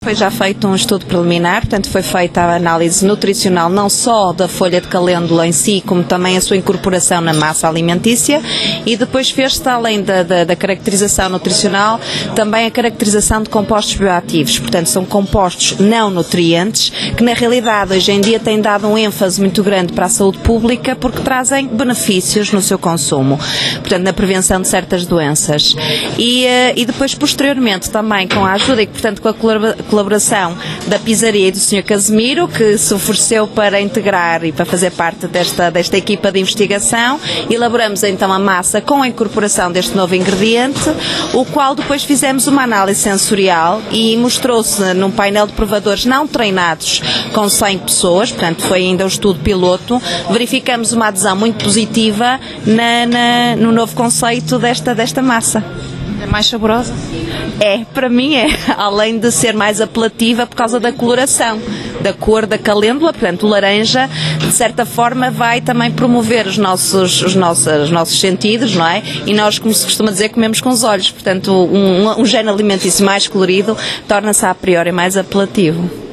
Foi já feito um estudo preliminar, portanto foi feita a análise nutricional não só da folha de calêndula em si, como também a sua incorporação na massa alimentícia, e depois fez-se, além da caracterização nutricional, também a caracterização de compostos bioativos. Portanto, são compostos não nutrientes, que na realidade hoje em dia têm dado um ênfase muito grande para a saúde pública, porque trazem benefícios no seu consumo, portanto na prevenção de certas doenças. E depois, posteriormente, também com a ajuda e, portanto, com a colaboração da pizzaria e do Sr. Casimiro, que se ofereceu para integrar e para fazer parte desta equipa de investigação, elaboramos então a massa com a incorporação deste novo ingrediente, o qual depois fizemos uma análise sensorial e mostrou-se num painel de provadores não treinados com 100 pessoas, portanto foi ainda um estudo piloto, verificamos uma adesão muito positiva no novo conceito desta massa. É mais saborosa? Para mim é, além de ser mais apelativa por causa da coloração, da cor da calêndula, portanto o laranja, de certa forma vai também promover os nossos sentidos, não é? E nós, como se costuma dizer, comemos com os olhos, portanto um género alimentício mais colorido torna-se a priori mais apelativo.